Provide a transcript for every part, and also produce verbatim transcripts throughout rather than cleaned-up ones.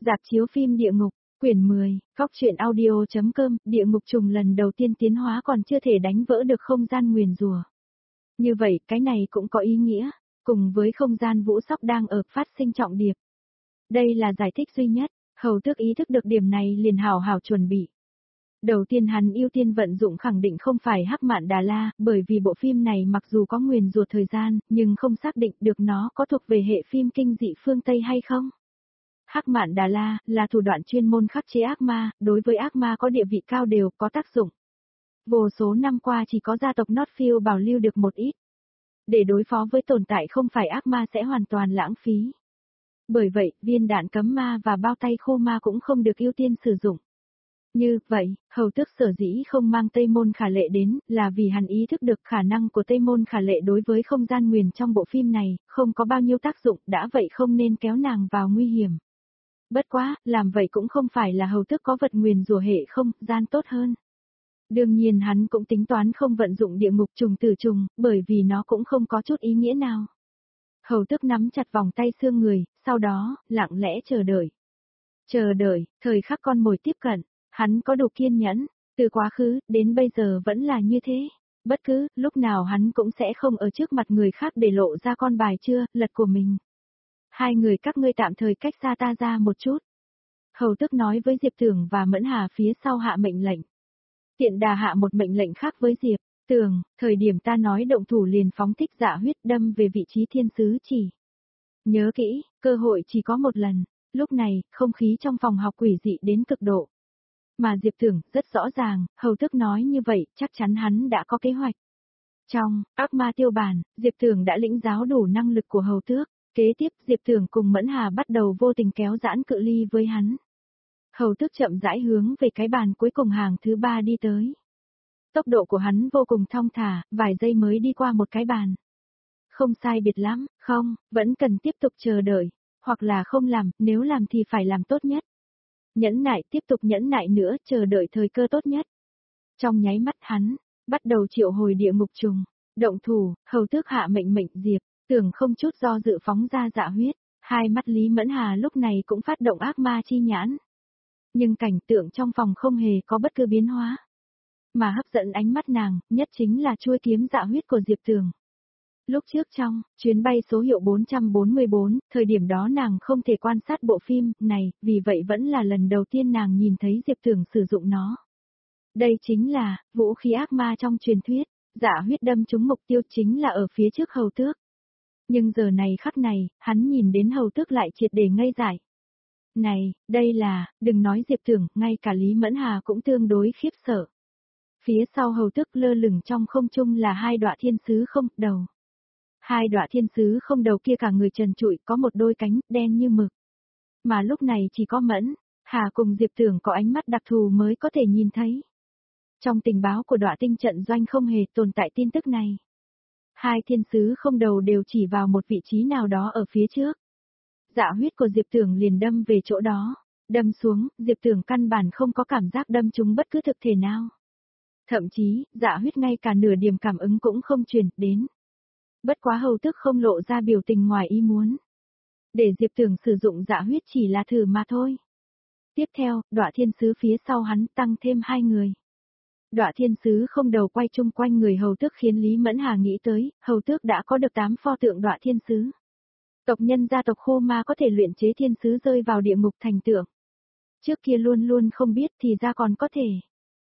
Rạp chiếu phim Địa Ngục, quyển mười, Cóc truyện audio.com, Địa Ngục trùng lần đầu tiên tiến hóa còn chưa thể đánh vỡ được không gian nguyền rủa. Như vậy, cái này cũng có ý nghĩa, cùng với không gian vũ sóc đang ở phát sinh trọng điệp. Đây là giải thích duy nhất, Hầu Tước ý thức được điểm này liền hào hào chuẩn bị. Đầu tiên hắn ưu tiên vận dụng khẳng định không phải Hắc Mạn Đà La, bởi vì bộ phim này mặc dù có nguyền rủa thời gian, nhưng không xác định được nó có thuộc về hệ phim kinh dị phương Tây hay không. Hắc Mạn Đà La là thủ đoạn chuyên môn khắc chế ác ma, đối với ác ma có địa vị cao đều có tác dụng. Vô số năm qua chỉ có gia tộc Northfield bảo lưu được một ít. Để đối phó với tồn tại không phải ác ma sẽ hoàn toàn lãng phí. Bởi vậy, viên đạn cấm ma và bao tay khô ma cũng không được ưu tiên sử dụng. Như vậy, Hầu Tước sở dĩ không mang Tây Môn Khả Lệ đến, là vì hắn ý thức được khả năng của Tây Môn Khả Lệ đối với không gian nguyền trong bộ phim này, không có bao nhiêu tác dụng, đã vậy không nên kéo nàng vào nguy hiểm. Bất quá, làm vậy cũng không phải là Hầu Tước có vật nguyền rủa hệ không, gian tốt hơn. Đương nhiên hắn cũng tính toán không vận dụng địa ngục trùng tử trùng, bởi vì nó cũng không có chút ý nghĩa nào. Hầu Tước nắm chặt vòng tay xương người, sau đó, lặng lẽ chờ đợi. Chờ đợi, thời khắc con mồi tiếp cận, hắn có đủ kiên nhẫn, từ quá khứ, đến bây giờ vẫn là như thế. Bất cứ, lúc nào hắn cũng sẽ không ở trước mặt người khác để lộ ra con bài chưa, lật của mình. Hai người các ngươi tạm thời cách xa ta ra một chút. Hầu Tước nói với Diệp Tường và Mẫn Hà phía sau hạ mệnh lệnh. Tiện đà hạ một mệnh lệnh khác với Diệp Tường, thời điểm ta nói động thủ liền phóng thích dạ huyết đâm về vị trí thiên sứ chỉ. Nhớ kỹ, cơ hội chỉ có một lần, lúc này, không khí trong phòng học quỷ dị đến cực độ. Mà Diệp Tường, rất rõ ràng, Hầu Tước nói như vậy, chắc chắn hắn đã có kế hoạch. Trong, ác ma tiêu bản, Diệp Tường đã lĩnh giáo đủ năng lực của Hầu Tước. Kế tiếp, Diệp Tường cùng Mẫn Hà bắt đầu vô tình kéo giãn cự ly với hắn. Hầu Tước chậm rãi hướng về cái bàn cuối cùng hàng thứ ba đi tới. Tốc độ của hắn vô cùng thong thả, vài giây mới đi qua một cái bàn. Không sai biệt lắm, không, vẫn cần tiếp tục chờ đợi, hoặc là không làm, nếu làm thì phải làm tốt nhất. Nhẫn nại, tiếp tục nhẫn nại nữa, chờ đợi thời cơ tốt nhất. Trong nháy mắt hắn, bắt đầu triệu hồi địa ngục trùng, động thủ, Hầu Tước hạ mệnh mệnh Diệp Tường không chút do dự phóng ra dạ huyết, hai mắt Lý Mẫn Hà lúc này cũng phát động ác ma chi nhãn. Nhưng cảnh tượng trong phòng không hề có bất cứ biến hóa. Mà hấp dẫn ánh mắt nàng, nhất chính là chuôi kiếm dạ huyết của Diệp Tường. Lúc trước trong chuyến bay số hiệu bốn trăm bốn mươi bốn, thời điểm đó nàng không thể quan sát bộ phim này, vì vậy vẫn là lần đầu tiên nàng nhìn thấy Diệp Tường sử dụng nó. Đây chính là vũ khí ác ma trong truyền thuyết, dạ huyết đâm trúng mục tiêu chính là ở phía trước Hầu Tước. Nhưng giờ này khắc này, hắn nhìn đến Hầu Tước lại triệt để ngây dại. Này, đây là, đừng nói Diệp Tường, ngay cả Lý Mẫn Hà cũng tương đối khiếp sợ. Phía sau Hầu Tước lơ lửng trong không trung là hai đọa thiên sứ không đầu. Hai đọa thiên sứ không đầu kia cả người trần trụi có một đôi cánh đen như mực. Mà lúc này chỉ có Mẫn Hà cùng Diệp Tường có ánh mắt đặc thù mới có thể nhìn thấy. Trong tình báo của đọa tinh trận doanh không hề tồn tại tin tức này. Hai thiên sứ không đầu đều chỉ vào một vị trí nào đó ở phía trước. Dạ huyết của Diệp Tường liền đâm về chỗ đó. Đâm xuống, Diệp Tường căn bản không có cảm giác đâm trúng bất cứ thực thể nào. Thậm chí, dạ huyết ngay cả nửa điểm cảm ứng cũng không truyền đến. Bất quá Hầu Tước không lộ ra biểu tình ngoài ý muốn. Để Diệp Tường sử dụng dạ huyết chỉ là thử mà thôi. Tiếp theo, đọa thiên sứ phía sau hắn tăng thêm hai người. Đọa thiên sứ không đầu quay chung quanh người Hầu Tước khiến Lý Mẫn Hà nghĩ tới, Hầu Tước đã có được tám pho tượng đọa thiên sứ. Tộc nhân gia tộc Khô Ma có thể luyện chế thiên sứ rơi vào địa ngục thành tượng. Trước kia luôn luôn không biết thì ra còn có thể.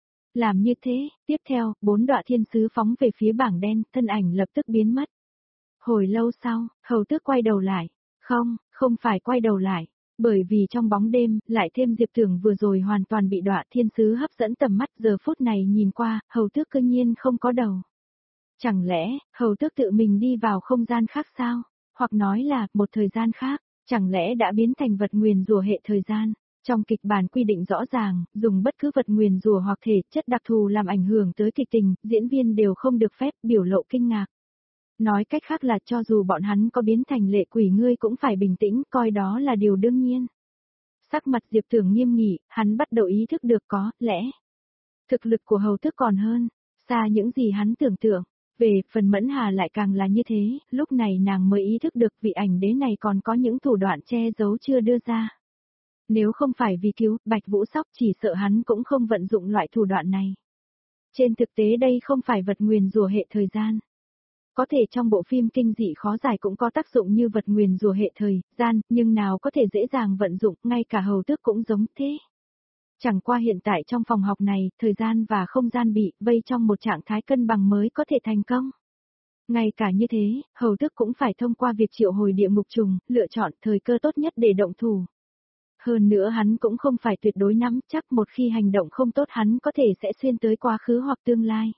Làm như thế, tiếp theo, bốn đọa thiên sứ phóng về phía bảng đen, thân ảnh lập tức biến mất. Hồi lâu sau, Hầu Tước quay đầu lại. Không, không phải quay đầu lại. Bởi vì trong bóng đêm, lại thêm Diệp Tường vừa rồi hoàn toàn bị đọa thiên sứ hấp dẫn tầm mắt, giờ phút này nhìn qua, Hầu Tước cư nhiên không có đầu. Chẳng lẽ, Hầu Tước tự mình đi vào không gian khác sao? Hoặc nói là, một thời gian khác, chẳng lẽ đã biến thành vật nguyền rủa hệ thời gian? Trong kịch bản quy định rõ ràng, dùng bất cứ vật nguyền rủa hoặc thể chất đặc thù làm ảnh hưởng tới kịch tình, diễn viên đều không được phép biểu lộ kinh ngạc. Nói cách khác là cho dù bọn hắn có biến thành lệ quỷ ngươi cũng phải bình tĩnh, coi đó là điều đương nhiên. Sắc mặt Diệp Tường nghiêm nghị, hắn bắt đầu ý thức được có lẽ. Thực lực của Hầu Tước còn hơn, xa những gì hắn tưởng tượng. Về phần Mẫn Hà lại càng là như thế, lúc này nàng mới ý thức được vị ảnh đế này còn có những thủ đoạn che giấu chưa đưa ra. Nếu không phải vì cứu Bạch Vũ Sóc chỉ sợ hắn cũng không vận dụng loại thủ đoạn này. Trên thực tế đây không phải vật nguyền rủa hệ thời gian. Có thể trong bộ phim kinh dị khó giải cũng có tác dụng như vật nguyền rủa hệ thời gian, nhưng nào có thể dễ dàng vận dụng, ngay cả hầu tước cũng giống thế. Chẳng qua hiện tại trong phòng học này, thời gian và không gian bị vây trong một trạng thái cân bằng mới có thể thành công. Ngay cả như thế, hầu tước cũng phải thông qua việc triệu hồi địa ngục trùng, lựa chọn thời cơ tốt nhất để động thủ. Hơn nữa hắn cũng không phải tuyệt đối nắm chắc một khi hành động không tốt hắn có thể sẽ xuyên tới quá khứ hoặc tương lai.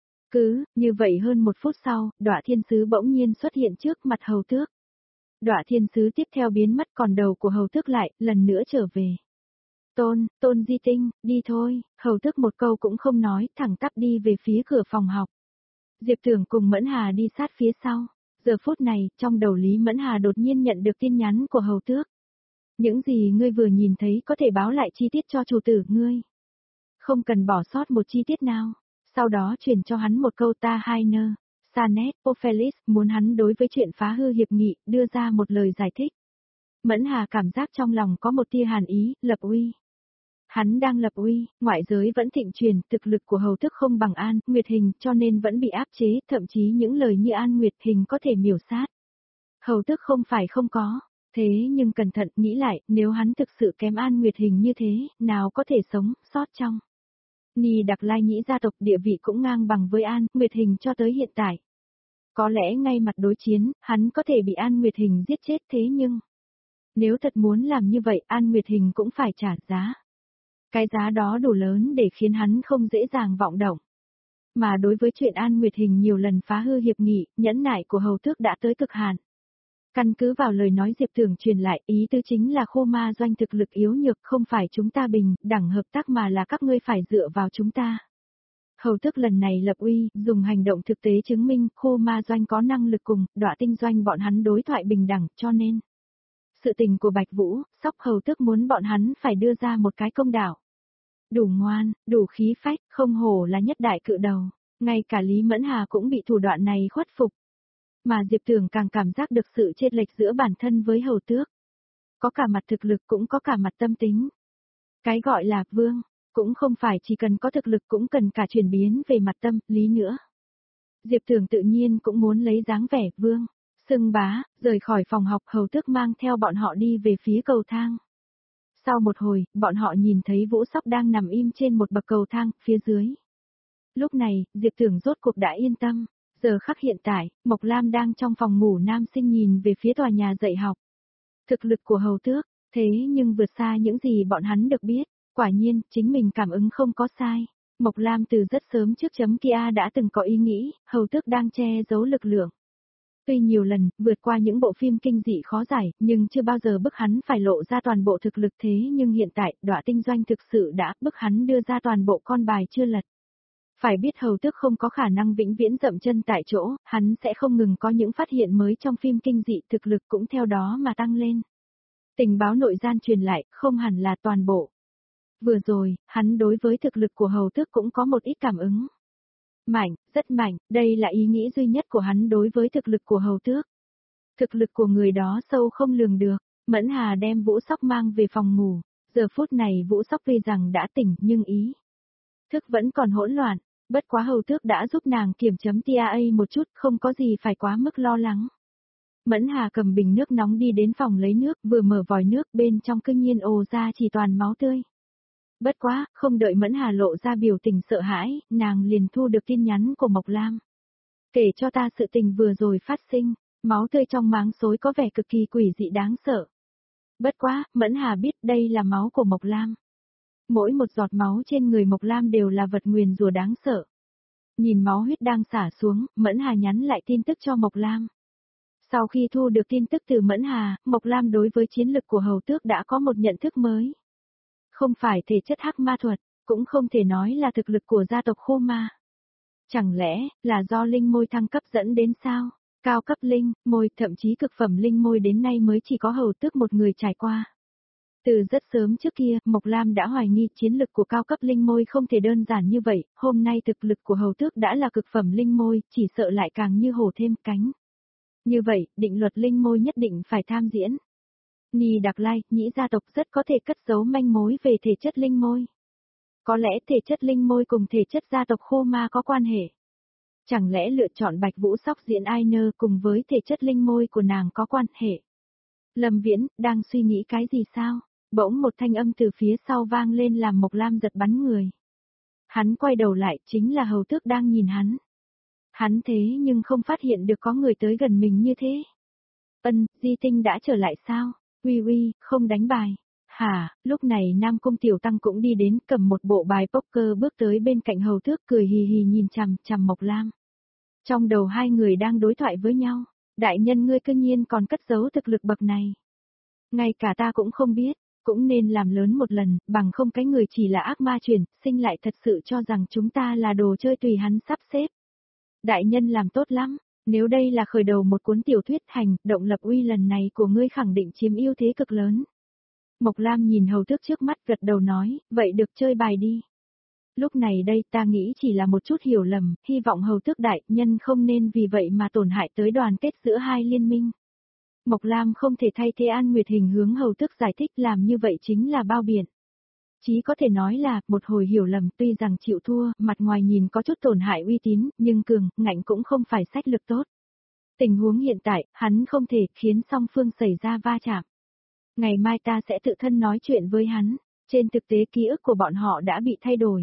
Cứ, như vậy hơn một phút sau, Đọa Thiên Sứ bỗng nhiên xuất hiện trước mặt hầu tước. Đọa Thiên Sứ tiếp theo biến mất còn đầu của hầu tước lại, lần nữa trở về. Tôn, Tôn Di Tinh, đi thôi, hầu tước một câu cũng không nói, thẳng tắp đi về phía cửa phòng học. Diệp Tưởng cùng Mẫn Hà đi sát phía sau. Giờ phút này, trong đầu Lý Mẫn Hà đột nhiên nhận được tin nhắn của hầu tước. Những gì ngươi vừa nhìn thấy có thể báo lại chi tiết cho chủ tử ngươi. Không cần bỏ sót một chi tiết nào. Sau đó truyền cho hắn một câu ta hai nơ. Sanet, Ophelis muốn hắn đối với chuyện phá hư hiệp nghị, đưa ra một lời giải thích. Mẫn Hà cảm giác trong lòng có một tia hàn ý, lập uy. Hắn đang lập uy, ngoại giới vẫn thịnh truyền, thực lực của hầu tước không bằng An, Nguyệt Hình cho nên vẫn bị áp chế, thậm chí những lời như An Nguyệt Hình có thể miểu sát. Hầu tước không phải không có, thế nhưng cẩn thận nghĩ lại, nếu hắn thực sự kém An Nguyệt Hình như thế, nào có thể sống, sót trong. Ni Đặc Lai Nhĩ gia tộc địa vị cũng ngang bằng với An, Nguyệt Hình cho tới hiện tại. Có lẽ ngay mặt đối chiến, hắn có thể bị An Nguyệt Hình giết chết thế nhưng... Nếu thật muốn làm như vậy An Nguyệt Hình cũng phải trả giá. Cái giá đó đủ lớn để khiến hắn không dễ dàng vọng động. Mà đối với chuyện An Nguyệt Hình nhiều lần phá hư hiệp nghị, nhẫn nại của hầu tước đã tới cực hạn. Căn cứ vào lời nói Diệp Tưởng truyền lại, ý tư chính là Khô Ma Doanh thực lực yếu nhược, không phải chúng ta bình đẳng hợp tác mà là các ngươi phải dựa vào chúng ta. Hầu tước lần này lập uy, dùng hành động thực tế chứng minh Khô Ma Doanh có năng lực cùng Đọa Tinh Doanh bọn hắn đối thoại bình đẳng, cho nên sự tình của Bạch Vũ, Sóc hầu tước muốn bọn hắn phải đưa ra một cái công đạo. Đủ ngoan, đủ khí phách, không hổ là nhất đại cự đầu, ngay cả Lý Mẫn Hà cũng bị thủ đoạn này khuất phục. Mà Diệp Tưởng càng cảm giác được sự chênh lệch giữa bản thân với hầu tước. Có cả mặt thực lực cũng có cả mặt tâm tính. Cái gọi là vương, cũng không phải chỉ cần có thực lực cũng cần cả chuyển biến về mặt tâm, lý nữa. Diệp Tưởng tự nhiên cũng muốn lấy dáng vẻ vương, xưng bá, rời khỏi phòng học hầu tước mang theo bọn họ đi về phía cầu thang. Sau một hồi, bọn họ nhìn thấy Vũ Sóc đang nằm im trên một bậc cầu thang, phía dưới. Lúc này, Diệp Tưởng rốt cuộc đã yên tâm. Giờ khắc hiện tại, Mộc Lam đang trong phòng ngủ nam sinh nhìn về phía tòa nhà dạy học. Thực lực của hầu tước, thế nhưng vượt xa những gì bọn hắn được biết. Quả nhiên, chính mình cảm ứng không có sai. Mộc Lam từ rất sớm trước chấm kia đã từng có ý nghĩ, hầu tước đang che giấu lực lượng. Tuy nhiều lần, vượt qua những bộ phim kinh dị khó giải, nhưng chưa bao giờ bức hắn phải lộ ra toàn bộ thực lực thế nhưng hiện tại, Đọa Tinh Doanh thực sự đã bức hắn đưa ra toàn bộ con bài chưa lật. Phải biết hầu tước không có khả năng vĩnh viễn dậm chân tại chỗ, hắn sẽ không ngừng có những phát hiện mới trong phim kinh dị, thực lực cũng theo đó mà tăng lên. Tình báo nội gian truyền lại, không hẳn là toàn bộ. Vừa rồi, hắn đối với thực lực của hầu tước cũng có một ít cảm ứng. Mạnh, rất mạnh, đây là ý nghĩ duy nhất của hắn đối với thực lực của hầu tước. Thực lực của người đó sâu không lường được, Mẫn Hà đem Vũ Sóc mang về phòng ngủ, giờ phút này Vũ Sóc tuy rằng đã tỉnh nhưng ý thức vẫn còn hỗn loạn, bất quá hầu tước đã giúp nàng kiểm chấm tê a một chút, không có gì phải quá mức lo lắng. Mẫn Hà cầm bình nước nóng đi đến phòng lấy nước, vừa mở vòi nước bên trong cư nhiên ồ ra chỉ toàn máu tươi. Bất quá, không đợi Mẫn Hà lộ ra biểu tình sợ hãi, nàng liền thu được tin nhắn của Mộc Lam. Kể cho ta sự tình vừa rồi phát sinh, máu tươi trong máng xối có vẻ cực kỳ quỷ dị đáng sợ. Bất quá, Mẫn Hà biết đây là máu của Mộc Lam. Mỗi một giọt máu trên người Mộc Lam đều là vật nguyền rủa đáng sợ. Nhìn máu huyết đang xả xuống, Mẫn Hà nhắn lại tin tức cho Mộc Lam. Sau khi thu được tin tức từ Mẫn Hà, Mộc Lam đối với chiến lực của hầu tước đã có một nhận thức mới. Không phải thể chất hắc ma thuật, cũng không thể nói là thực lực của gia tộc Khô Ma. Chẳng lẽ, là do linh môi thăng cấp dẫn đến sao? Cao cấp linh, môi, thậm chí cực phẩm linh môi đến nay mới chỉ có hầu tước một người trải qua. Từ rất sớm trước kia, Mộc Lam đã hoài nghi chiến lực của cao cấp linh môi không thể đơn giản như vậy, hôm nay thực lực của hầu tước đã là cực phẩm linh môi, chỉ sợ lại càng như hổ thêm cánh. Như vậy, định luật linh môi nhất định phải tham diễn. Ni Đặc Lai, nhĩ gia tộc rất có thể cất giấu manh mối về thể chất linh môi. Có lẽ thể chất linh môi cùng thể chất gia tộc khô ma có quan hệ. Chẳng lẽ lựa chọn Bạch Vũ Sóc diễn Ainer cùng với thể chất linh môi của nàng có quan hệ? Lâm Viễn, đang suy nghĩ cái gì sao? Bỗng một thanh âm từ phía sau vang lên làm Mộc Lam giật bắn người. Hắn quay đầu lại, chính là Hầu Tước đang nhìn hắn. Hắn thế nhưng không phát hiện được có người tới gần mình như thế. Ân, Di Tinh đã trở lại sao? Uy uy, không đánh bài. Hả, lúc này Nam Cung Tiểu Tăng cũng đi đến, cầm một bộ bài poker bước tới bên cạnh Hầu Tước, cười hì hì nhìn chằm chằm Mộc Lam. Trong đầu hai người đang đối thoại với nhau, đại nhân ngươi cư nhiên còn cất giấu thực lực bậc này. Ngay cả ta cũng không biết, cũng nên làm lớn một lần, bằng không cái người chỉ là ác ma truyền, sinh lại thật sự cho rằng chúng ta là đồ chơi tùy hắn sắp xếp. Đại nhân làm tốt lắm, nếu đây là khởi đầu một cuốn tiểu thuyết hành, động lập uy lần này của ngươi khẳng định chiếm ưu thế cực lớn. Mộc Lam nhìn Hầu Tước trước mắt gật đầu nói, vậy được chơi bài đi. Lúc này đây ta nghĩ chỉ là một chút hiểu lầm, hy vọng Hầu Tước đại nhân không nên vì vậy mà tổn hại tới đoàn kết giữa hai liên minh. Mộc Lam không thể thay thế An Nguyệt Hình hướng Hầu Tước giải thích làm như vậy chính là bao biện. Chí có thể nói là, một hồi hiểu lầm tuy rằng chịu thua, mặt ngoài nhìn có chút tổn hại uy tín, nhưng cường, ngạnh cũng không phải sách lược tốt. Tình huống hiện tại, hắn không thể khiến song phương xảy ra va chạm. Ngày mai ta sẽ tự thân nói chuyện với hắn, trên thực tế ký ức của bọn họ đã bị thay đổi.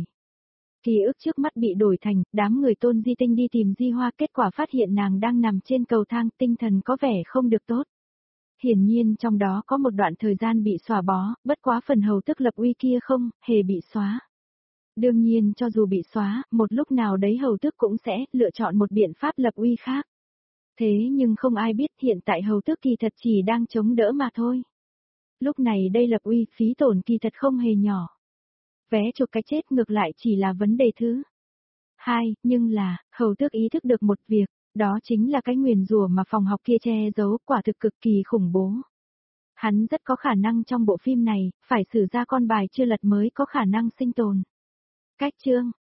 Ký ức trước mắt bị đổi thành, đám người Tôn Di Tinh đi tìm Di Hoa, kết quả phát hiện nàng đang nằm trên cầu thang, tinh thần có vẻ không được tốt. Hiển nhiên trong đó có một đoạn thời gian bị xóa bó, bất quá phần Hầu Tước lập uy kia không, hề bị xóa. Đương nhiên cho dù bị xóa, một lúc nào đấy Hầu Tước cũng sẽ lựa chọn một biện pháp lập uy khác. Thế nhưng không ai biết hiện tại Hầu Tước kỳ thật chỉ đang chống đỡ mà thôi. Lúc này đây lập uy phí tổn kỳ thật không hề nhỏ. Vé chụp cái chết ngược lại chỉ là vấn đề thứ hai, nhưng là, Hầu Tước ý thức được một việc, đó chính là cái nguyền rủa mà phòng học kia che giấu, quả thực cực kỳ khủng bố. Hắn rất có khả năng trong bộ phim này, phải xử ra con bài chưa lật mới có khả năng sinh tồn. Cách chương